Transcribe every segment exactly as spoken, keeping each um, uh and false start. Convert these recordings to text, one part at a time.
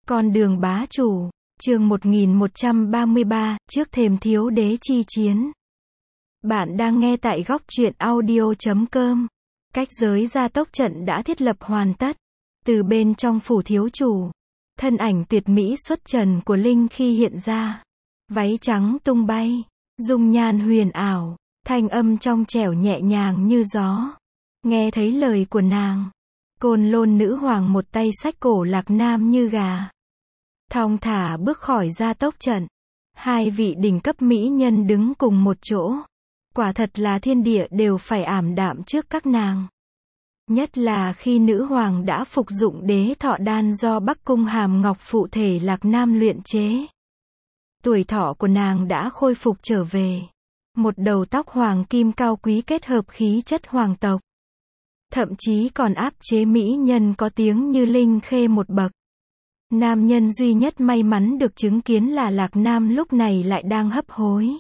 Con đường bá chủ, chương một nghìn một trăm ba mươi ba, trước thềm thiếu đế chi chiến. Bạn đang nghe tại góc truyện audio chấm com. Cách giới gia tốc trận đã thiết lập hoàn tất. Từ bên trong phủ thiếu chủ, thân ảnh tuyệt mỹ xuất trần của Linh khi hiện ra. Váy trắng tung bay, dung nhan huyền ảo, thanh âm trong trẻo nhẹ nhàng như gió. Nghe thấy lời của nàng, Côn Lôn nữ hoàng một tay xách cổ Lạc Nam như gà, thong thả bước khỏi gia tốc trận. Hai vị đỉnh cấp mỹ nhân đứng cùng một chỗ, quả thật là thiên địa đều phải ảm đạm trước các nàng. Nhất là khi nữ hoàng đã phục dụng đế thọ đan do Bắc Cung Hàm Ngọc phụ thể Lạc Nam luyện chế. Tuổi thọ của nàng đã khôi phục trở về. Một đầu tóc hoàng kim cao quý kết hợp khí chất hoàng tộc. Thậm chí còn áp chế mỹ nhân có tiếng như Linh Khê một bậc. Nam nhân duy nhất may mắn được chứng kiến là Lạc Nam lúc này lại đang hấp hối.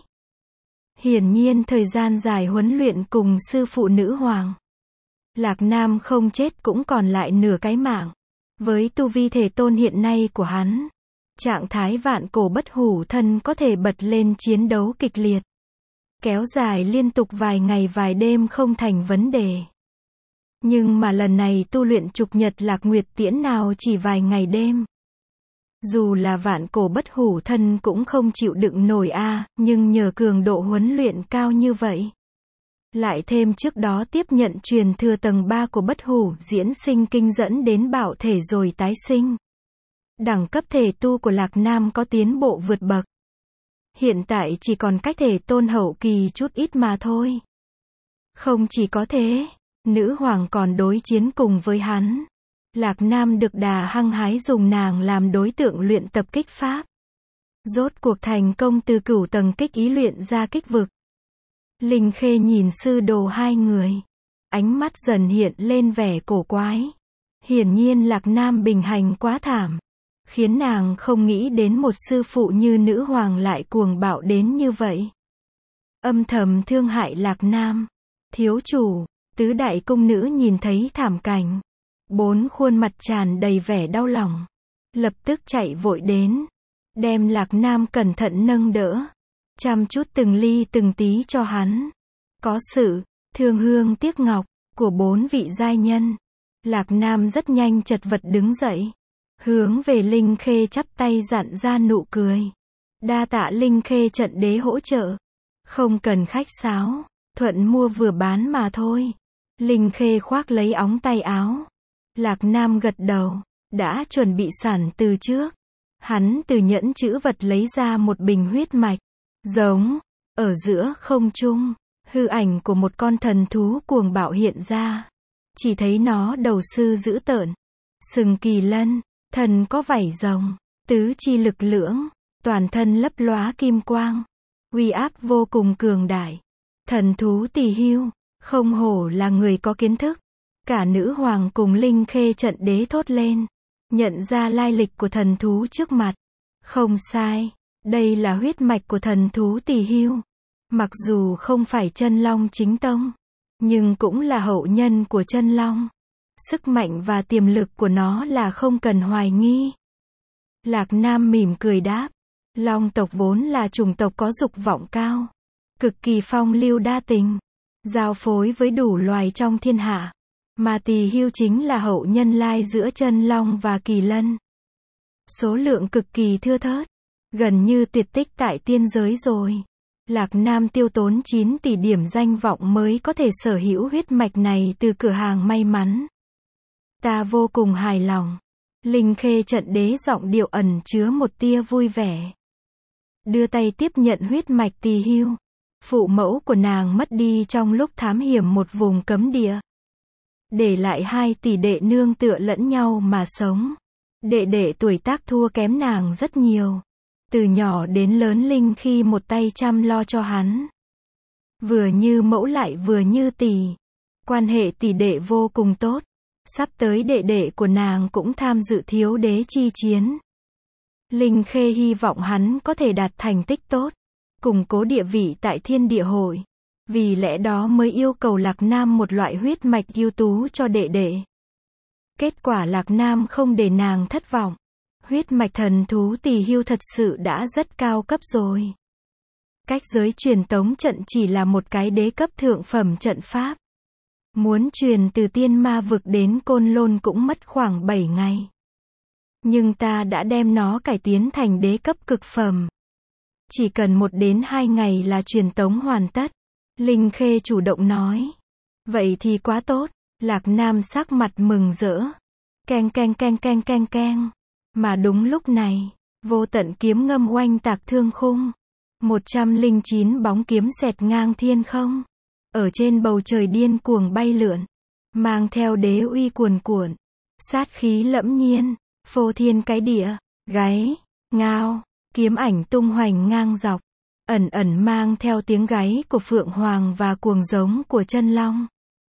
Hiển nhiên thời gian dài huấn luyện cùng sư phụ nữ hoàng, Lạc Nam không chết cũng còn lại nửa cái mạng. Với tu vi thể tôn hiện nay của hắn, trạng thái vạn cổ bất hủ thân có thể bật lên chiến đấu kịch liệt. Kéo dài liên tục vài ngày vài đêm không thành vấn đề. Nhưng mà lần này tu luyện trục nhật lạc nguyệt tiễn nào chỉ vài ngày đêm. Dù là vạn cổ bất hủ thân cũng không chịu đựng nổi a, à, nhưng nhờ cường độ huấn luyện cao như vậy. Lại thêm trước đó tiếp nhận truyền thừa tầng ba của bất hủ diễn sinh kinh dẫn đến bạo thể rồi tái sinh. Đẳng cấp thể tu của Lạc Nam có tiến bộ vượt bậc. Hiện tại chỉ còn cách thể tôn hậu kỳ chút ít mà thôi. Không chỉ có thế, nữ hoàng còn đối chiến cùng với hắn. Lạc Nam được đà hăng hái dùng nàng làm đối tượng luyện tập kích pháp. Rốt cuộc thành công từ cửu tầng kích ý luyện ra kích vực. Linh Khê nhìn sư đồ hai người, ánh mắt dần hiện lên vẻ cổ quái. Hiển nhiên Lạc Nam bình hành quá thảm, khiến nàng không nghĩ đến một sư phụ như nữ hoàng lại cuồng bạo đến như vậy. Âm thầm thương hại Lạc Nam. Thiếu chủ, tứ đại cung nữ nhìn thấy thảm cảnh, bốn khuôn mặt tràn đầy vẻ đau lòng, lập tức chạy vội đến, đem Lạc Nam cẩn thận nâng đỡ, chăm chút từng ly từng tí cho hắn. Có sự thương hương tiếc ngọc của bốn vị giai nhân, Lạc Nam rất nhanh chật vật đứng dậy, hướng về Linh Khê chắp tay dặn ra nụ cười. Đa tạ Linh Khê trận đế hỗ trợ, không cần khách sáo, thuận mua vừa bán mà thôi. Linh Khê khoác lấy óng tay áo. Lạc Nam gật đầu, đã chuẩn bị sẵn từ trước. Hắn từ nhẫn chữ vật lấy ra một bình huyết mạch, giống, ở giữa không trung, hư ảnh của một con thần thú cuồng bạo hiện ra. Chỉ thấy nó đầu sư dữ tợn, sừng kỳ lân, thân có vảy rồng, tứ chi lực lưỡng, toàn thân lấp lóa kim quang, uy áp vô cùng cường đại. Thần thú Tỳ Hưu, không hổ là người có kiến thức. Cả nữ hoàng cùng Linh Khê trận đế thốt lên, nhận ra lai lịch của thần thú trước mặt. Không sai, đây là huyết mạch của thần thú Tỳ Hưu. Mặc dù không phải chân long chính tông, nhưng cũng là hậu nhân của chân long. Sức mạnh và tiềm lực của nó là không cần hoài nghi. Lạc Nam mỉm cười đáp, long tộc vốn là chủng tộc có dục vọng cao, cực kỳ phong lưu đa tình, giao phối với đủ loài trong thiên hạ. Mà Tỳ Hưu chính là hậu nhân lai giữa chân long và kỳ lân. Số lượng cực kỳ thưa thớt, gần như tuyệt tích tại tiên giới rồi. Lạc Nam tiêu tốn chín tỷ điểm danh vọng mới có thể sở hữu huyết mạch này từ cửa hàng may mắn. Ta vô cùng hài lòng. Linh Khê trận đế giọng điệu ẩn chứa một tia vui vẻ, đưa tay tiếp nhận huyết mạch Tỳ Hưu. Phụ mẫu của nàng mất đi trong lúc thám hiểm một vùng cấm địa, để lại hai tỷ đệ nương tựa lẫn nhau mà sống. Đệ đệ tuổi tác thua kém nàng rất nhiều. Từ nhỏ đến lớn Linh khi một tay chăm lo cho hắn. Vừa như mẫu lại vừa như tỷ. Quan hệ tỷ đệ vô cùng tốt. Sắp tới đệ đệ của nàng cũng tham dự thiếu đế chi chiến. Linh Khê hy vọng hắn có thể đạt thành tích tốt, củng cố địa vị tại thiên địa hội. Vì lẽ đó mới yêu cầu Lạc Nam một loại huyết mạch ưu tú cho đệ đệ. Kết quả Lạc Nam không để nàng thất vọng. Huyết mạch thần thú Tỳ Hưu thật sự đã rất cao cấp rồi. Cách giới truyền tống trận chỉ là một cái đế cấp thượng phẩm trận pháp. Muốn truyền từ tiên ma vực đến Côn Lôn cũng mất khoảng bảy ngày. Nhưng ta đã đem nó cải tiến thành đế cấp cực phẩm. Chỉ cần một đến hai ngày là truyền tống hoàn tất. Linh Khê chủ động nói. Vậy thì quá tốt. Lạc Nam sắc mặt mừng rỡ. Keng keng keng keng keng keng. Mà đúng lúc này, vô tận kiếm ngâm oanh tạc thương khung. một trăm lẻ chín bóng kiếm xẹt ngang thiên không. Ở trên bầu trời điên cuồng bay lượn. Mang theo đế uy cuồn cuộn. Sát khí lẫm nhiên. Phô thiên cái địa. Gáy. Ngao. Kiếm ảnh tung hoành ngang dọc. Ẩn ẩn mang theo tiếng gáy của Phượng Hoàng và cuồng giống của chân long.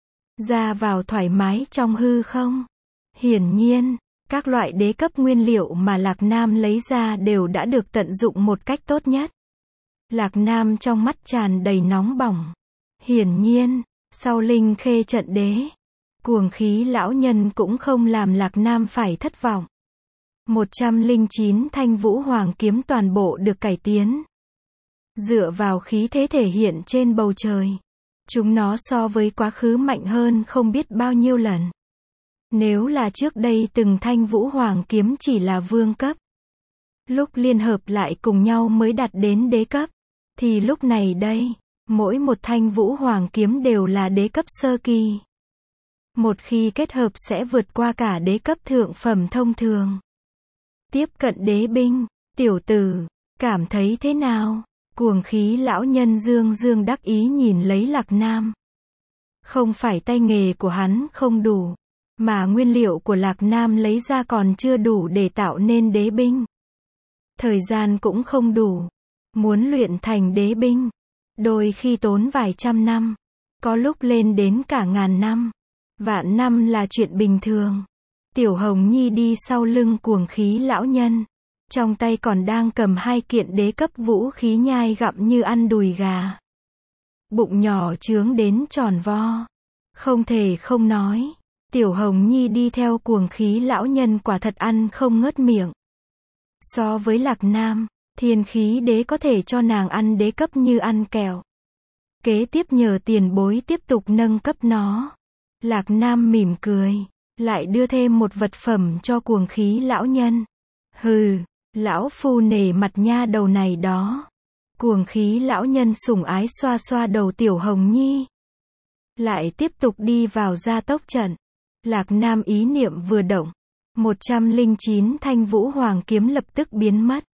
Ra vào thoải mái trong hư không. Hiển nhiên, các loại đế cấp nguyên liệu mà Lạc Nam lấy ra đều đã được tận dụng một cách tốt nhất. Lạc Nam trong mắt tràn đầy nóng bỏng. Hiển nhiên, sau Linh Khê trận đế, cuồng khí lão nhân cũng không làm Lạc Nam phải thất vọng. một trăm lẻ chín thanh vũ hoàng kiếm toàn bộ được cải tiến. Dựa vào khí thế thể hiện trên bầu trời, chúng nó so với quá khứ mạnh hơn không biết bao nhiêu lần. Nếu là trước đây từng thanh vũ hoàng kiếm chỉ là vương cấp, lúc liên hợp lại cùng nhau mới đạt đến đế cấp, thì lúc này đây, mỗi một thanh vũ hoàng kiếm đều là đế cấp sơ kỳ. Một khi kết hợp sẽ vượt qua cả đế cấp thượng phẩm thông thường. Tiếp cận đế binh, tiểu tử, cảm thấy thế nào? Cuồng khí lão nhân dương dương đắc ý nhìn lấy Lạc Nam. Không phải tay nghề của hắn không đủ, mà nguyên liệu của Lạc Nam lấy ra còn chưa đủ để tạo nên đế binh. Thời gian cũng không đủ. Muốn luyện thành đế binh, đôi khi tốn vài trăm năm, có lúc lên đến cả ngàn năm. Vạn năm là chuyện bình thường. Tiểu Hồng Nhi đi sau lưng cuồng khí lão nhân, trong tay còn đang cầm hai kiện đế cấp vũ khí nhai gặm như ăn đùi gà. Bụng nhỏ trướng đến tròn vo. Không thể không nói, Tiểu Hồng Nhi đi theo cuồng khí lão nhân quả thật ăn không ngớt miệng. So với Lạc Nam, thiên khí đế có thể cho nàng ăn đế cấp như ăn kẹo. Kế tiếp nhờ tiền bối tiếp tục nâng cấp nó. Lạc Nam mỉm cười, lại đưa thêm một vật phẩm cho cuồng khí lão nhân. Hừ, lão phu nể mặt nha đầu này đó. Cuồng khí lão nhân sủng ái xoa xoa đầu Tiểu Hồng Nhi. Lại tiếp tục đi vào gia tốc trận. Lạc Nam ý niệm vừa động, một trăm lẻ chín thanh vũ hoàng kiếm lập tức biến mất.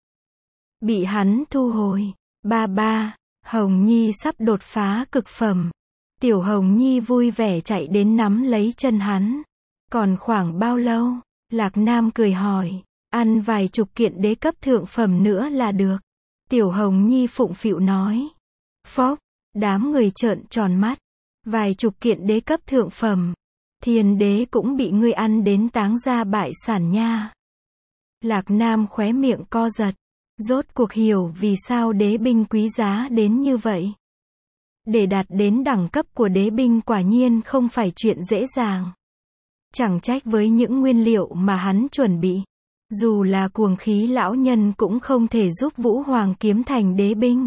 Bị hắn thu hồi. Ba ba, Hồng Nhi sắp đột phá cực phẩm. Tiểu Hồng Nhi vui vẻ chạy đến nắm lấy chân hắn. Còn khoảng bao lâu? Lạc Nam cười hỏi. Ăn vài chục kiện đế cấp thượng phẩm nữa là được. Tiểu Hồng Nhi phụng phịu nói. Phốc, đám người trợn tròn mắt. Vài chục kiện đế cấp thượng phẩm. Thiên đế cũng bị ngươi ăn đến táng ra bại sản nha. Lạc Nam khóe miệng co giật. Rốt cuộc hiểu vì sao đế binh quý giá đến như vậy. Để đạt đến đẳng cấp của đế binh quả nhiên không phải chuyện dễ dàng. Chẳng trách với những nguyên liệu mà hắn chuẩn bị, dù là cuồng khí lão nhân cũng không thể giúp Vũ Hoàng kiếm thành đế binh.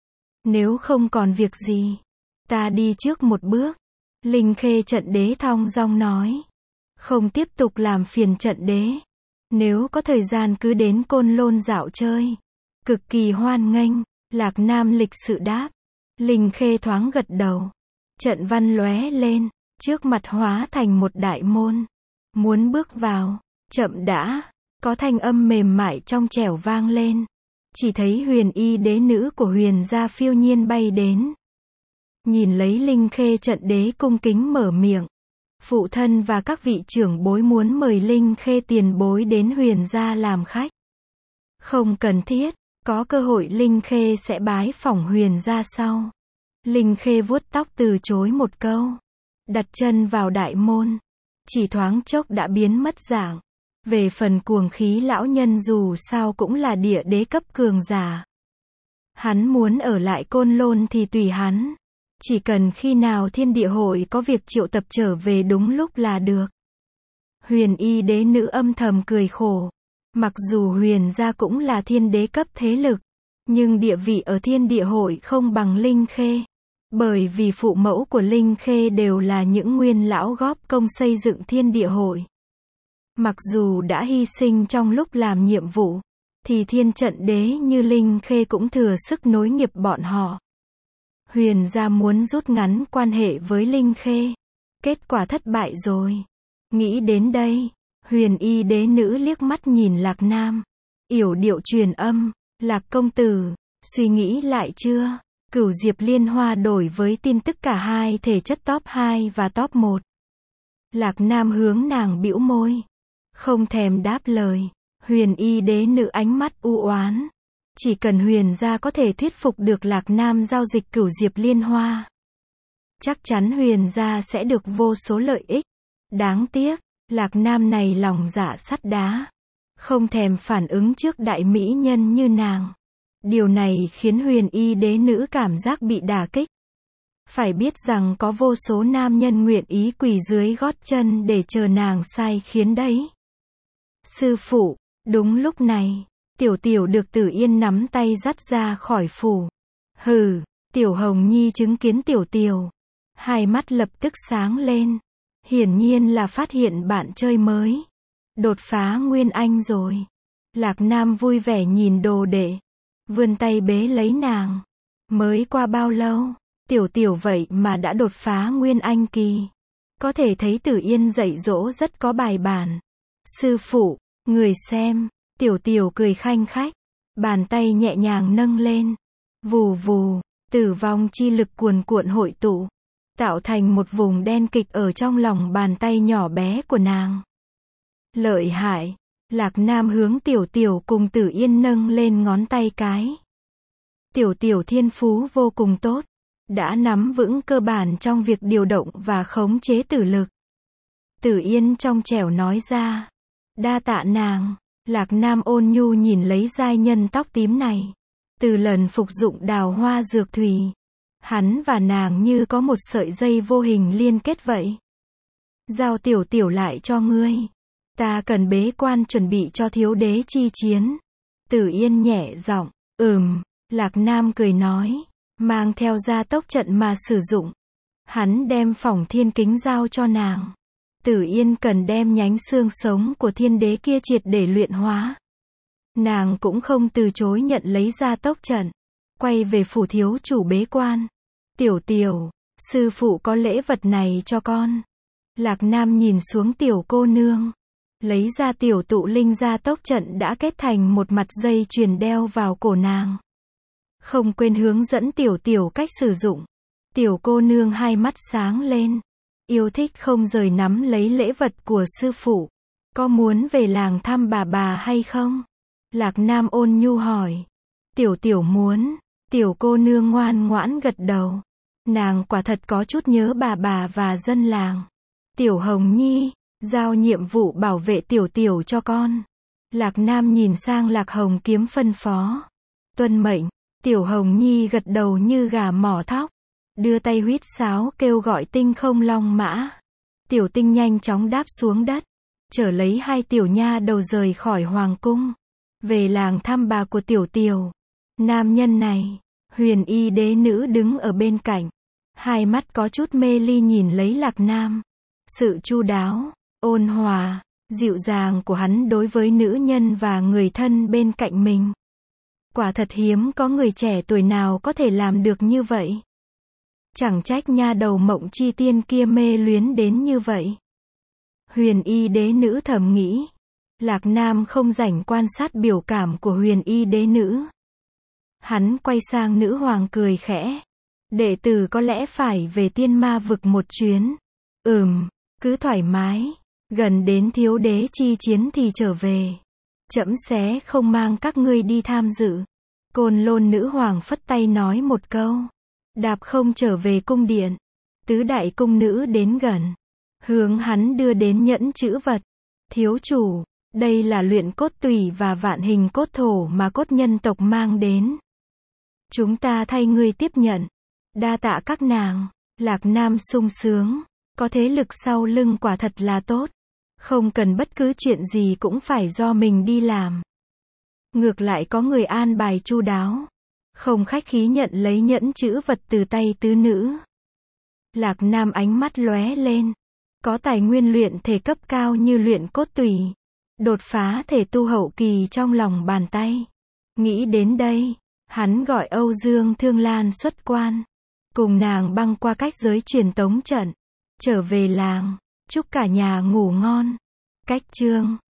Nếu không còn việc gì, ta đi trước một bước. Linh Khê trận đế thong dong nói. Không tiếp tục làm phiền trận đế. Nếu có thời gian cứ đến Côn Lôn dạo chơi. Cực kỳ hoan nghênh. Lạc Nam lịch sự đáp. Linh Khê thoáng gật đầu. Trận văn lóe lên, trước mặt hóa thành một đại môn. Muốn bước vào, chậm đã. Có thanh âm mềm mại trong trẻo vang lên. Chỉ thấy huyền y đế nữ của huyền gia phiêu nhiên bay đến. Nhìn lấy Linh Khê trận đế cung kính mở miệng. Phụ thân và các vị trưởng bối muốn mời Linh Khê tiền bối đến huyền gia làm khách. Không cần thiết, có cơ hội Linh Khê sẽ bái phỏng huyền gia sau. Linh Khê vuốt tóc từ chối một câu. Đặt chân vào đại môn. Chỉ thoáng chốc đã biến mất dạng. Về phần cuồng khí lão nhân dù sao cũng là địa đế cấp cường giả. Hắn muốn ở lại Côn Lôn thì tùy hắn. Chỉ cần khi nào thiên địa hội có việc triệu tập trở về đúng lúc là được. Huyền y đế nữ âm thầm cười khổ. Mặc dù Huyền gia cũng là thiên đế cấp thế lực, nhưng địa vị ở thiên địa hội không bằng Linh Khê. Bởi vì phụ mẫu của Linh Khê đều là những nguyên lão góp công xây dựng thiên địa hội. Mặc dù đã hy sinh trong lúc làm nhiệm vụ, thì thiên trận đế như Linh Khê cũng thừa sức nối nghiệp bọn họ. Huyền gia muốn rút ngắn quan hệ với Linh Khê. Kết quả thất bại rồi. Nghĩ đến đây, Huyền y đế nữ liếc mắt nhìn Lạc Nam. Yểu điệu truyền âm, Lạc công tử, suy nghĩ lại chưa? Cửu Diệp Liên Hoa đổi với tin tức cả hai thể chất top hai và top một. Lạc Nam hướng nàng bĩu môi. Không thèm đáp lời. Huyền y đế nữ ánh mắt u oán. Chỉ cần Huyền gia có thể thuyết phục được Lạc Nam giao dịch Cửu Diệp Liên Hoa, chắc chắn Huyền gia sẽ được vô số lợi ích. Đáng tiếc, Lạc Nam này lòng dạ sắt đá, không thèm phản ứng trước đại mỹ nhân như nàng. Điều này khiến Huyền y đế nữ cảm giác bị đả kích. Phải biết rằng có vô số nam nhân nguyện ý quỳ dưới gót chân để chờ nàng sai khiến đấy. Sư phụ, đúng lúc này, Tiểu Tiểu được Tử Yên nắm tay dắt ra khỏi phủ. Hừ, Tiểu Hồng Nhi chứng kiến Tiểu Tiểu, hai mắt lập tức sáng lên. Hiển nhiên là phát hiện bạn chơi mới. Đột phá Nguyên Anh rồi. Lạc Nam vui vẻ nhìn đồ đệ, vươn tay bế lấy nàng. Mới qua bao lâu, Tiểu Tiểu vậy mà đã đột phá Nguyên Anh kỳ. Có thể thấy Tử Yên dạy dỗ rất có bài bản. Sư phụ, người xem. Tiểu Tiểu cười khanh khách, bàn tay nhẹ nhàng nâng lên. Vù vù, tử vong chi lực cuồn cuộn hội tụ, tạo thành một vùng đen kịch ở trong lòng bàn tay nhỏ bé của nàng. Lợi hại. Lạc Nam hướng Tiểu Tiểu cùng Tử Yên nâng lên ngón tay cái. Tiểu Tiểu thiên phú vô cùng tốt, đã nắm vững cơ bản trong việc điều động và khống chế tử lực. Tử Yên trong trẻo nói ra. Đa tạ nàng. Lạc Nam ôn nhu nhìn lấy giai nhân tóc tím này. Từ lần phục dụng đào hoa dược thủy, hắn và nàng như có một sợi dây vô hình liên kết vậy. Giao Tiểu Tiểu lại cho ngươi. Ta cần bế quan chuẩn bị cho thiếu đế chi chiến. Tử Yên nhẹ giọng. Ừm. Lạc Nam cười nói. Mang theo gia tốc trận mà sử dụng. Hắn đem phỏng thiên kính giao cho nàng. Tử Yên cần đem nhánh xương sống của thiên đế kia triệt để luyện hóa. Nàng cũng không từ chối nhận lấy gia tốc trận. Quay về phủ thiếu chủ bế quan. Tiểu Tiểu, sư phụ có lễ vật này cho con. Lạc Nam nhìn xuống tiểu cô nương. Lấy ra tiểu tụ linh gia tốc trận đã kết thành một mặt dây chuyền đeo vào cổ nàng. Không quên hướng dẫn Tiểu Tiểu cách sử dụng. Tiểu cô nương hai mắt sáng lên. Yêu thích không rời nắm lấy lễ vật của sư phụ. Có muốn về làng thăm bà bà hay không? Lạc Nam ôn nhu hỏi. Tiểu Tiểu muốn. Tiểu cô nương ngoan ngoãn gật đầu. Nàng quả thật có chút nhớ bà bà và dân làng. Tiểu Hồng Nhi, giao nhiệm vụ bảo vệ Tiểu Tiểu cho con. Lạc Nam nhìn sang Lạc Hồng Kiếm phân phó. Tuân mệnh. Tiểu Hồng Nhi gật đầu như gà mỏ thóc. Đưa tay huýt sáo kêu gọi tinh không long mã. Tiểu Tinh nhanh chóng đáp xuống đất, chở lấy hai tiểu nha đầu rời khỏi hoàng cung. Về làng thăm bà của Tiểu Tiểu. Nam nhân này, Huyền y đế nữ đứng ở bên cạnh. Hai mắt có chút mê ly nhìn lấy Lạc Nam. Sự chu đáo, ôn hòa, dịu dàng của hắn đối với nữ nhân và người thân bên cạnh mình. Quả thật hiếm có người trẻ tuổi nào có thể làm được như vậy. Chẳng trách nha đầu Mộng Chi Tiên kia mê luyến đến như vậy. Huyền y đế nữ thầm nghĩ. Lạc Nam không rảnh quan sát biểu cảm của huyền y đế nữ. Hắn quay sang nữ hoàng cười khẽ. Đệ tử có lẽ phải về tiên ma vực một chuyến. Ừm, cứ thoải mái. Gần đến thiếu đế chi chiến thì trở về. Trẫm sẽ không mang các ngươi đi tham dự. Côn Lôn nữ hoàng phất tay nói một câu. Đạp không trở về cung điện. Tứ đại cung nữ đến gần. Hướng hắn đưa đến nhẫn chữ vật. Thiếu chủ, đây là luyện cốt tùy và vạn hình cốt thổ mà cốt nhân tộc mang đến. Chúng ta thay ngươi tiếp nhận. Đa tạ các nàng. Lạc Nam sung sướng. Có thế lực sau lưng quả thật là tốt. Không cần bất cứ chuyện gì cũng phải do mình đi làm. Ngược lại có người an bài chu đáo. Không khách khí nhận lấy nhẫn chữ vật từ tay tứ nữ. Lạc Nam ánh mắt lóe lên. Có tài nguyên luyện thể cấp cao như luyện cốt tủy. Đột phá thể tu hậu kỳ trong lòng bàn tay. Nghĩ đến đây, hắn gọi Âu Dương Thương Lan xuất quan. Cùng nàng băng qua cách giới truyền tống trận. Trở về làng. Chúc cả nhà ngủ ngon. Cách chương